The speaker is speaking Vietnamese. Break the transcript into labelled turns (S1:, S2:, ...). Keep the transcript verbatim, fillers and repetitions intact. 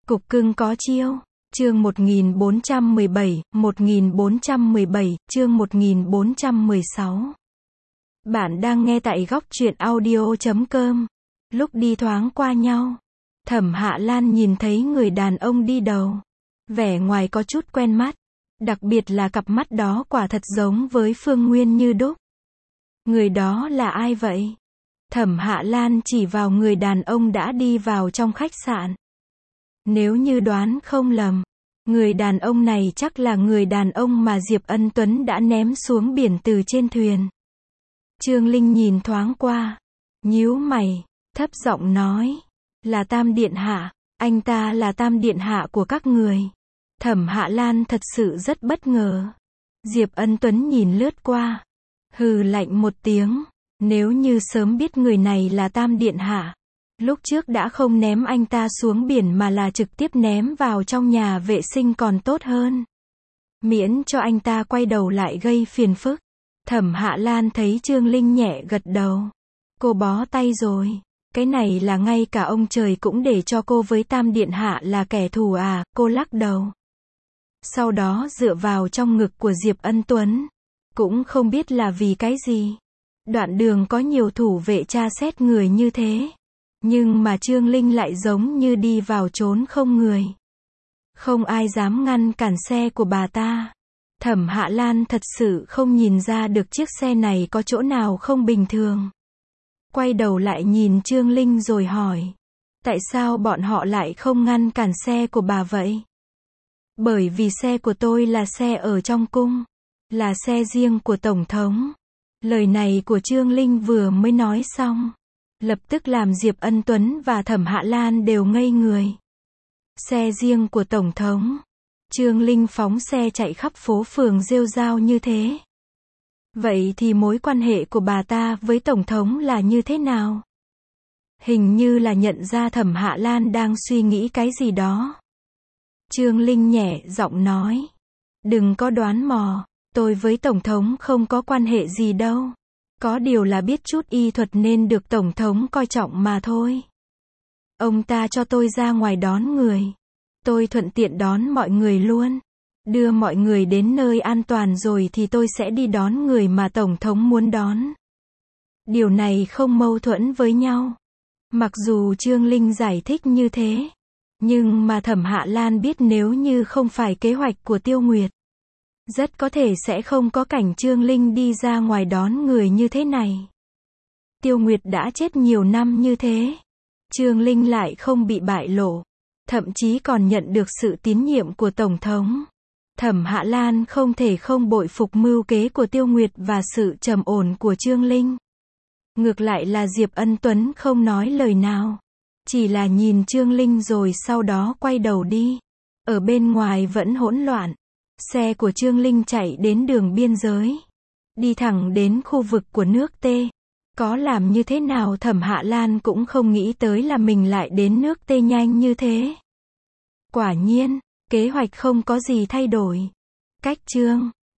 S1: Cục cưng có chiêu. Chương một nghìn bốn trăm mười bảy, một nghìn bốn trăm mười bảy, chương một nghìn bốn trăm mười sáu. Bạn đang nghe tại góc truyện audio chấm com. Lúc đi thoáng qua nhau, Thẩm Hạ Lan nhìn thấy người đàn ông đi đầu. Vẻ ngoài có chút quen mắt. Đặc biệt là cặp mắt đó quả thật giống với Phương Nguyên như đúc. Người đó là ai vậy? Thẩm Hạ Lan chỉ vào người đàn ông đã đi vào trong khách sạn. Nếu như đoán không lầm, người đàn ông này chắc là người đàn ông mà Diệp Ân Tuấn đã ném xuống biển từ trên thuyền. Trương Linh nhìn thoáng qua, nhíu mày, thấp giọng nói, là Tam Điện Hạ, anh ta là Tam Điện Hạ của các người. Thẩm Hạ Lan thật sự rất bất ngờ. Diệp Ân Tuấn nhìn lướt qua, hừ lạnh một tiếng, nếu như sớm biết người này là Tam Điện Hạ, lúc trước đã không ném anh ta xuống biển mà là trực tiếp ném vào trong nhà vệ sinh còn tốt hơn. Miễn cho anh ta quay đầu lại gây phiền phức. Thẩm Hạ Lan thấy Trương Linh nhẹ gật đầu. Cô bó tay rồi. Cái này là ngay cả ông trời cũng để cho cô với Tam Điện Hạ là kẻ thù à, cô lắc đầu. Sau đó dựa vào trong ngực của Diệp Ân Tuấn. Cũng không biết là vì cái gì. Đoạn đường có nhiều thủ vệ tra xét người như thế. Nhưng mà Trương Linh lại giống như đi vào trốn không người. Không ai dám ngăn cản xe của bà ta. Thẩm Hạ Lan thật sự không nhìn ra được chiếc xe này có chỗ nào không bình thường. Quay đầu lại nhìn Trương Linh rồi hỏi. Tại sao bọn họ lại không ngăn cản xe của bà vậy? Bởi vì xe của tôi là xe ở trong cung. Là xe riêng của Tổng thống. Lời này của Trương Linh vừa mới nói xong. Lập tức làm Diệp Ân Tuấn và Thẩm Hạ Lan đều ngây người. Xe riêng của Tổng thống. Trương Linh phóng xe chạy khắp phố phường rêu rao như thế. Vậy thì mối quan hệ của bà ta với Tổng thống là như thế nào? Hình như là nhận ra Thẩm Hạ Lan đang suy nghĩ cái gì đó. Trương Linh nhẹ giọng nói. Đừng có đoán mò, tôi với Tổng thống không có quan hệ gì đâu. Có điều là biết chút y thuật nên được Tổng thống coi trọng mà thôi. Ông ta cho tôi ra ngoài đón người. Tôi thuận tiện đón mọi người luôn. Đưa mọi người đến nơi an toàn rồi thì tôi sẽ đi đón người mà Tổng thống muốn đón. Điều này không mâu thuẫn với nhau. Mặc dù Trương Linh giải thích như thế. Nhưng mà Thẩm Hạ Lan biết nếu như không phải kế hoạch của Tiêu Nguyệt. Rất có thể sẽ không có cảnh Trương Linh đi ra ngoài đón người như thế này. Tiêu Nguyệt đã chết nhiều năm như thế. Trương Linh lại không bị bại lộ. Thậm chí còn nhận được sự tín nhiệm của Tổng thống. Thẩm Hạ Lan không thể không bội phục mưu kế của Tiêu Nguyệt và sự trầm ổn của Trương Linh. Ngược lại là Diệp Ân Tuấn không nói lời nào. Chỉ là nhìn Trương Linh rồi sau đó quay đầu đi. Ở bên ngoài vẫn hỗn loạn. Xe của Trương Linh chạy đến đường biên giới. Đi thẳng đến khu vực của nước T. Có làm như thế nào Thẩm Hạ Lan cũng không nghĩ tới là mình lại đến nước T nhanh như thế. Quả nhiên, kế hoạch không có gì thay đổi. Cách chương